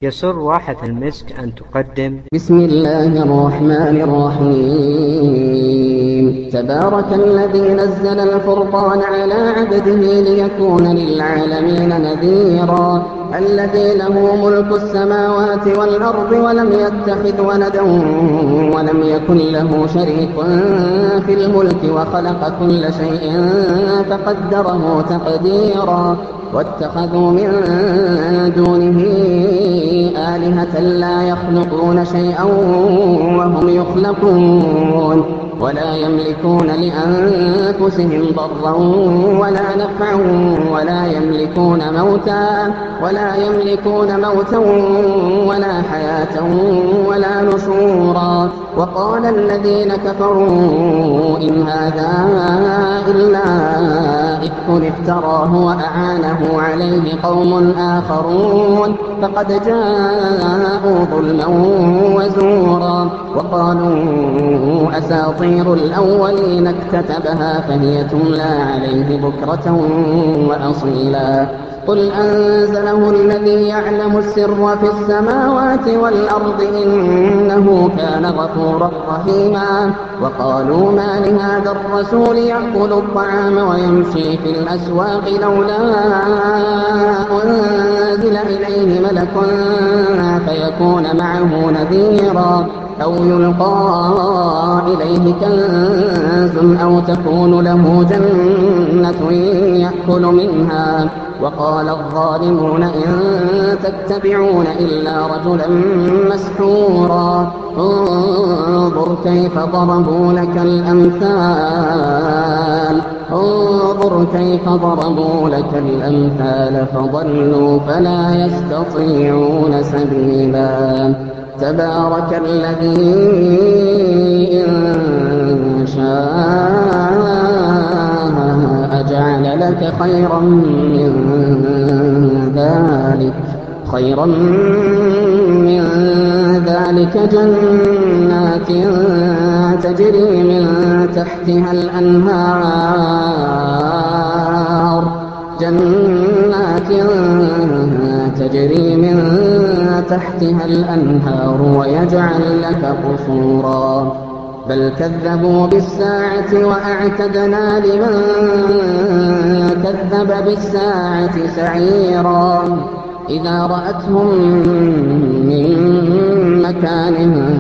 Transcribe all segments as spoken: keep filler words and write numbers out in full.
يسر واحة المسك أن تقدم بسم الله الرحمن الرحيم. تبارك الذي نزل الفرقان على عبده ليكون للعالمين نذيرا. الذي له ملك السماوات والأرض ولم يتخذ ولدا ولم يكن له شريك في الملك وخلق كل شيء فقدره تقديرا. واتخذوا من دونه آلهة لا يخلقون شيئا وهم يخلقون ولا يملكون لأنفسهم ضرا ولا نفعا ولا يملكون موتا ولا يملكون موتا ولا حياة ولا نشورا. وقال الذين كفروا إن هذا إلا إفك افتراه وأعانه عليه قوم آخرون فقد جاءوا ظلما وزورا. وقالوا أساطير الأولين اكتتبها فهي تملى عليه بكرة وأصيلا. قل أنزله الذي يعلم السر في السماوات والأرض إنه كان غفورا رحيما. وقالوا ما لهذا الرسول يأكل الطعام ويمشي في الأسواق لولا أنزل إليه ملك فيكون معه نذيرا أو يلقى إليه كنز أو تكون له جنة يأكل منها. وقال الظالمون إن تتبعون إلا رجلا مسحورا. انظر كيف ضربوا لك الأمثال انظر كيف ضربوا لك الأمثال فضلوا فلا يستطيعون سبيلا. تبارك الذي إن شاء جعل لك خيرا من ذلك خيرا من ذلك جنات تجري من تحتها الأنهار جنات تجري من تحتها الأنهار ويجعل لك قصورا. بل كذبوا بالساعة وأعتدنا لمن كذب بالساعة سعيرا. إذا رأتهم من مكان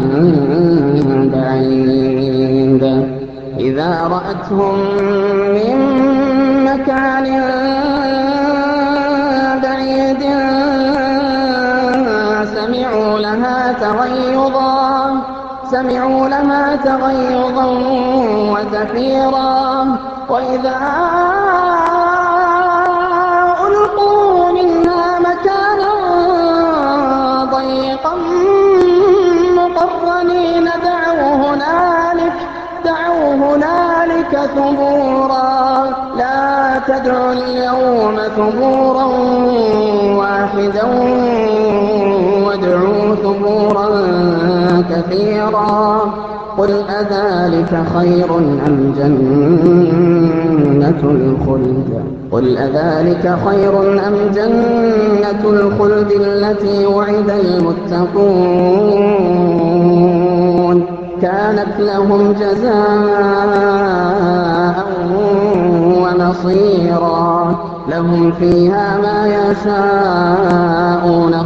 بعيد إذا رأتهم من مكان بعيد سمعوا لها تغيظا سمعوا لها تغيظا وزفيرا. وإذا ألقوا منها مكانا ضيقا مقرنين دعوا هنالك دعوا هنالك ثبورا. لا تدعوا اليوم ثبورا واحدا وادعوا ثبورا كثيرا. قل أذلك خير أم جنة الخلد قل أذلك خير أم جنة الخلد التي وعد المتقون كانت لهم جزاء ومصيرا. لهم فيها ما يشاءون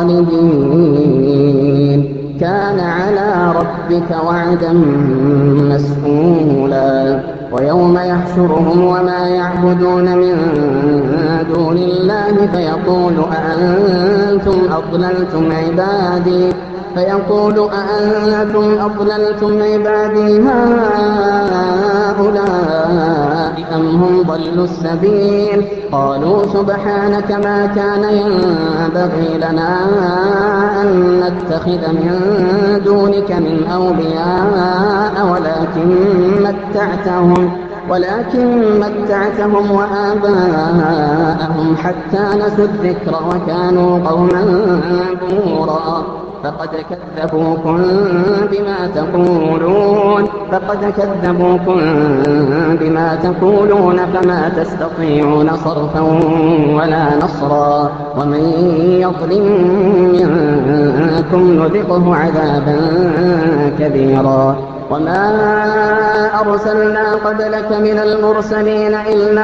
خالدين كان على ربك وعدا مسئولا. ويوم يحشرهم وما يعبدون من دون الله فيقول أأنتم أضللتم عبادي فيقول أأنتم أضللتم عبادي هؤلاء أم هم ضلوا السبيل. قالوا سبحانك ما كان ينبغي لنا أن نتخذ من دونك من أولياء ولكن متعتهم ولكن متعتهم وآباءهم حتى نسوا الذكر وكانوا قوما بورا. فقد كذبوكم بما تقولون فقد كذبوكم بما تقولون فما تستطيعون صرفا ولا نصرا. ومن يظلم معكم نذقه عذابا كبيرا. وما أرسلنا قبلك من المرسلين إلا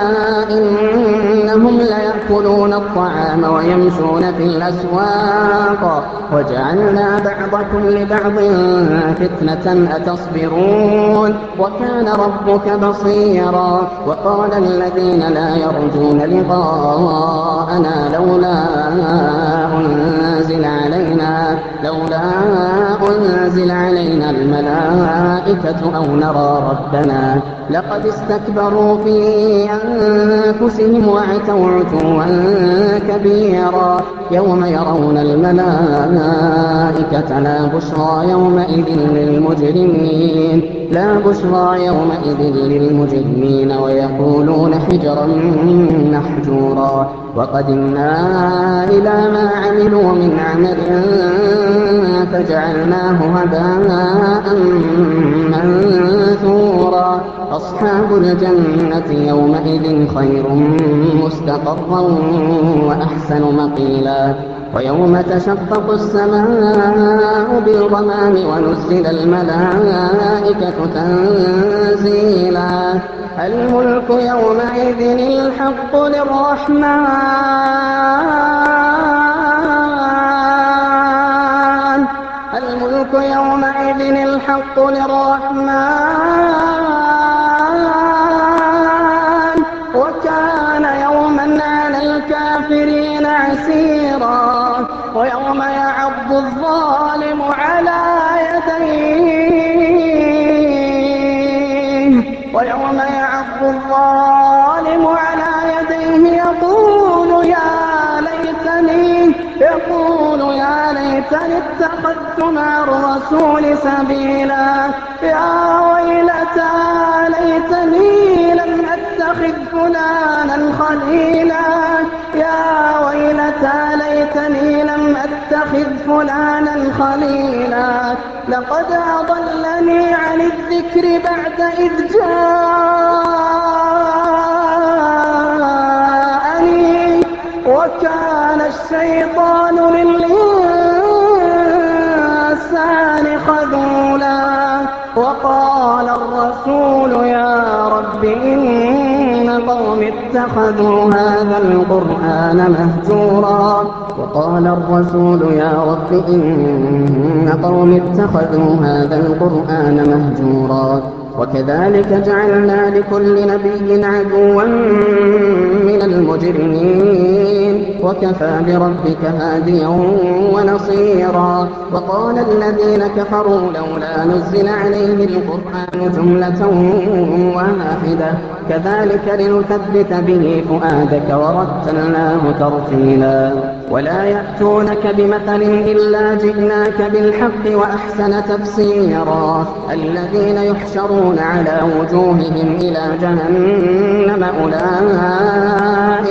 إنهم ليأكلون الطعام ويمشون في الأسواق وجعلنا بعضكم لبعض فتنة أتصبرون وكان ربك بصيرا. وقال الذين لا يرجون لقاءنا لولا أنزل علينا لولا أنزل علينا الملائكة أو نرى ربنا لقد استكبروا في أنفسهم وعتوا عتوا كبيرا. يوم يرون الملائكة لا بشرى يومئذ للمجرمين لا بشرى يومئذ للمجرمين ويقولون حجرا محجورا. وقدمنا إلى ما عملوا من عمل فجعلناه هباء منثورا. أصحاب الجنة يومئذ خير مستقرا وأحسن مقيلا. ويوم تشقق السماء بالغمام ونزل الملائكة تنزيلا. الملك يومئذ الحق للرحمن الملك يومئذ الحق للرحمن وكان يوما على الكافرين عسيرا. ويوم يعض الظالم على يديه ويوم يعض الظالم على يديه يقول يا ليتني يقول يا ليتني اتخذت مع الرسول سبيلا. يا ويلتى ليتني لم أتخذ فلانا خليلا يا ويلتى ليتني لم أتخذ فلانا خليلا. لقد أضلني عن الذكر بعد إذ جاءني وكان الشيطان للإنسان خذولا. وقال الرسول يا رب إن قوم اتخذوا هذا القرآن مهجورا. وقال الرسول يا رب إن قوم اتخذوا هذا القرآن مهجورا. وكذلك جعلنا لكل نبي عدوا من المجرمين وكفى بربك هاديا ونصيرا. وقال الذين كفروا لولا نزل عليه القرآن جملة واحدة كذلك لنثبت به فؤادك ورتلناه ترتيلا. ولا يأتونك بمثل إلا جئناك بالحق وأحسن تفسيرا. الذين يحشرون على وجوههم إلى جهنم أولئك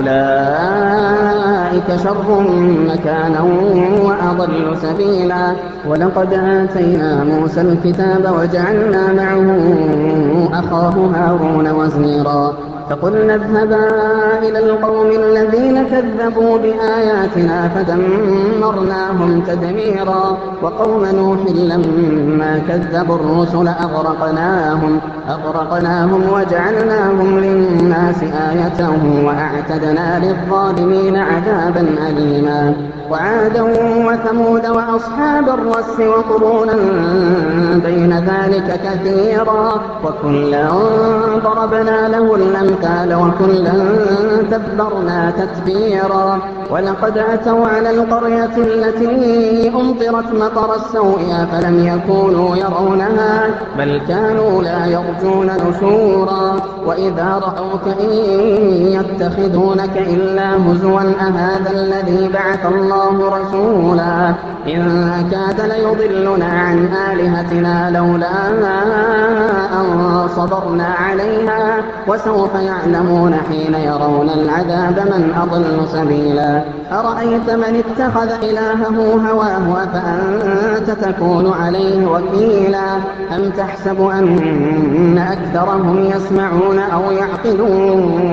أولئك شر مكانا وأضل سبيلا. ولقد آتينا موسى الكتاب وجعلنا معه أخاه هارون وزيرا. فقلنا اذهبا إلى القوم الذين كذبوا بآياتنا فدمرناهم تدميرا. وقوم نوح لما كذبوا الرسل أغرقناهم أغرقناهم وجعلناهم للناس آية وأعتدنا للظالمين عذابا أليما. وعادا وثمود وأصحاب الرس وقرونا بين ذلك كثيرا. وكلا ضربنا له الأمثال وكلا تبرنا تتبيرا. ولقد أتوا على القرية التي أمطرت مطر السوء فلم يكونوا يرونها بل كانوا لا يرجون نشورا. وإذا رأوك إن يتخذونك إلا هزوا أهذا الذي بعث الله رسولا إن كاد ليضلنا عن آلهتنا لولا أن صبرنا عليها. وسوف يعلمون حين يرون العذاب من أضل سبيلا. أرأيت من اتخذ إلهه هواه أفأنت تكون عليه وكيلا. أم تحسب أن أكثرهم يسمعون أو يعقلون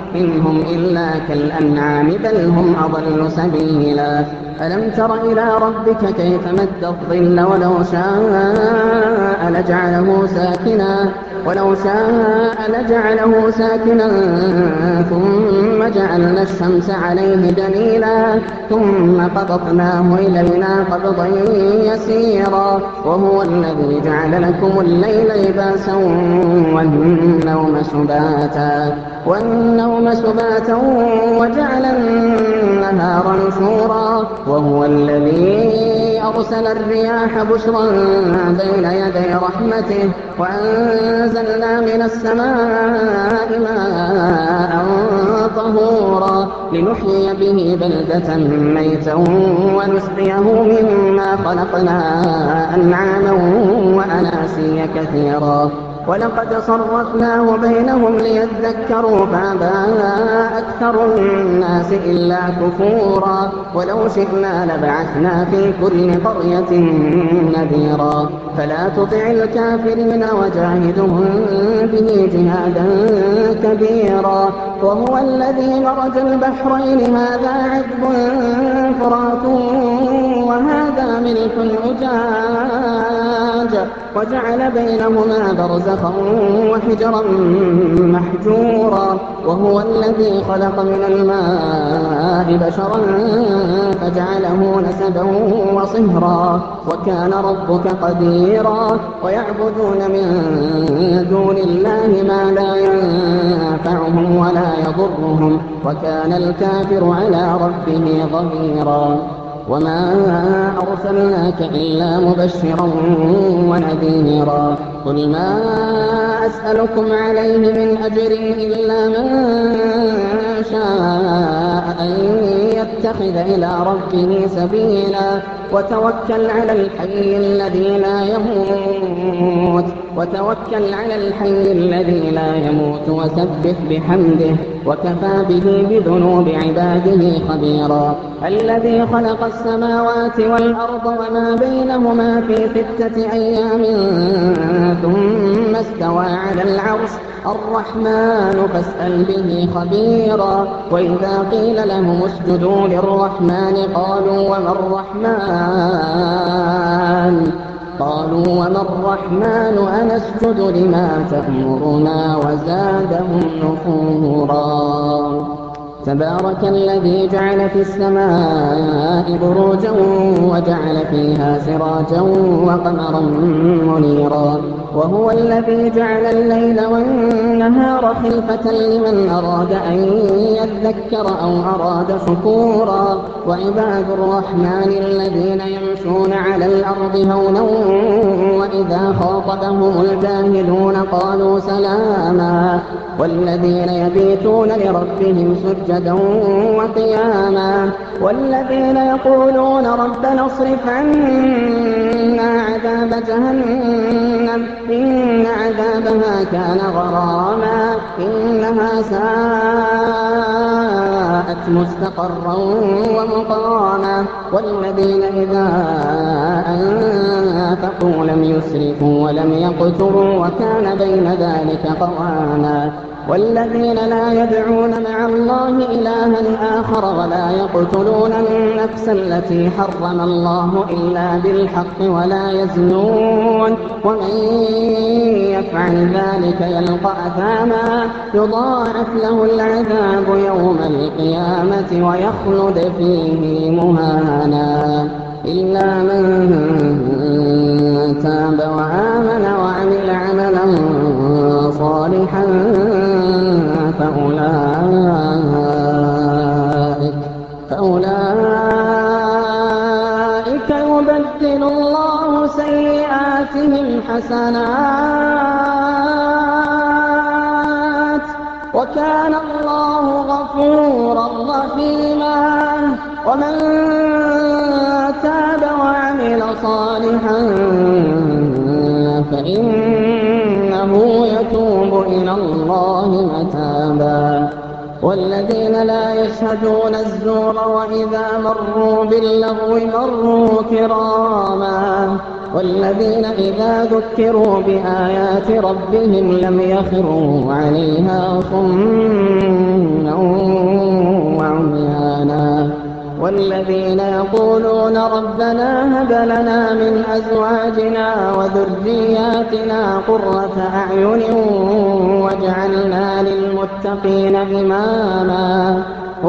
إن هم إلا كالأنعام بل هم أضل سبيلا ألم تر إلى ربك كيف مد الظل ولو شاء لجعله ساكنا ولو شاء لجعله ساكنا ثم جعلنا الشمس عليه دليلا ثم قبضناه إلينا قبضا يسيرا وهو الذي جعل لكم الليل لباسا والنوم سباتا والنوم سباتا وجعل النهار نشورا وهو الذي أرسل الرياح بشرا بين يدي رحمته وأنزلنا من السماء ماء طهورا لنحيي به بلدة ميتا ونسقيه مما خلقنا أنعاما وأناسيا كثيرا ولقد صرفناه بينهم ليذكروا فأبى أكثر الناس إلا كفورا ولو شئنا لبعثنا في كل قرية نذيرا فلا تطع الكافرين وجاهدهم به جهادا كبيرا وهو الذي مرج البحرين هذا عذب فرات وهذا ملك أجاج وجعل بينهما برزخا وحجرا محجورا وهو الذي خلق من الماء بشرا فجعله نسبا وصهرا وكان ربك قديرا ويعبدون من دون الله ما لا ينفعهم ولا يضرهم وكان الكافر على ربه ظهيرا وما أرسلناك إلا مبشرا ونذيرا قل ما أسألكم عليه من أجر إلا من شاء أن يتخذ إلى ربه سبيلا وتوكل على الحي الذي لا يموت وتوكل على الحي الذي لا يموت وسبح بحمده وكفى به بذنوب عباده خبيرا الذي خلق السماوات والأرض وما بينهما في ستة أيام ثم استوى على العرش الرحمن فاسأل به خبيرا وإذا قيل لهم اسجدوا للرحمن قالوا وما الرحمن قالوا وما الرحمن أنسجد لما تأمرنا وزادهم نفورا تبارك الذي جعل في السماء بروجا وجعل فيها سراجا وقمرا منيرا وهو الذي جعل الليل والنهار خلفة لمن أراد أن يذكر أو أراد شكورا وعباد الرحمن الذين يمشون على الأرض هونا وإذا خاطبهم الجاهلون قالوا سلاما والذين يبيتون لربهم سجدا وقياما والذين يقولون ربنا اصرف عنا عذاب جهنم إن عذابها كان غراما إنها ساءت مستقرا ومقاما والذين إذا أنفقوا لم يسرفوا ولم يقتروا وكان بين ذلك قواما والذين لا يدعون مع الله إلها آخر ولا يقتلون النفس التي حرم الله إلا بالحق ولا يزنون ومن يفعل ذلك يلقى أثاما يضاعف له العذاب يوم القيامة ويخلد فيه مهانا إلا من تاب وآمن وعمل عملا صالحا فأولئك, فأولئك يبدل الله سيئاتهم حسنات وكان الله غفورا رحيما ومن تاب وعمل صالحا فإنه يتوب إلى الله متابا والذين لا يشهدون الزور وإذا مروا باللغو مروا كراما والذين إذا ذكروا بآيات ربهم لم يخروا عليها صما وعميانا والذين يقولون ربنا هب لنا من أزواجنا وذرياتنا قرة أعين واجعلنا للمتقين إماما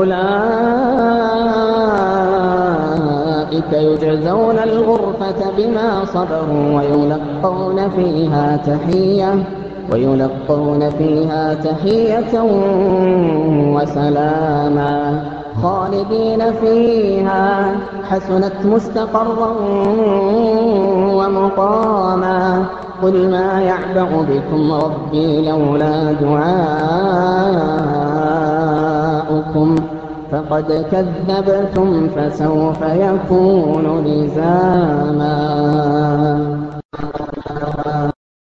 أولئك يجزون الغرفة بما صبروا ويلقون فيها تحية ويلقون فيها تحية وسلاما خالدين فيها حسنت مستقرا ومقاما قل ما يعبأ بكم ربي لولا دعاؤكم فقد كذبتم فسوف يكون لزاما.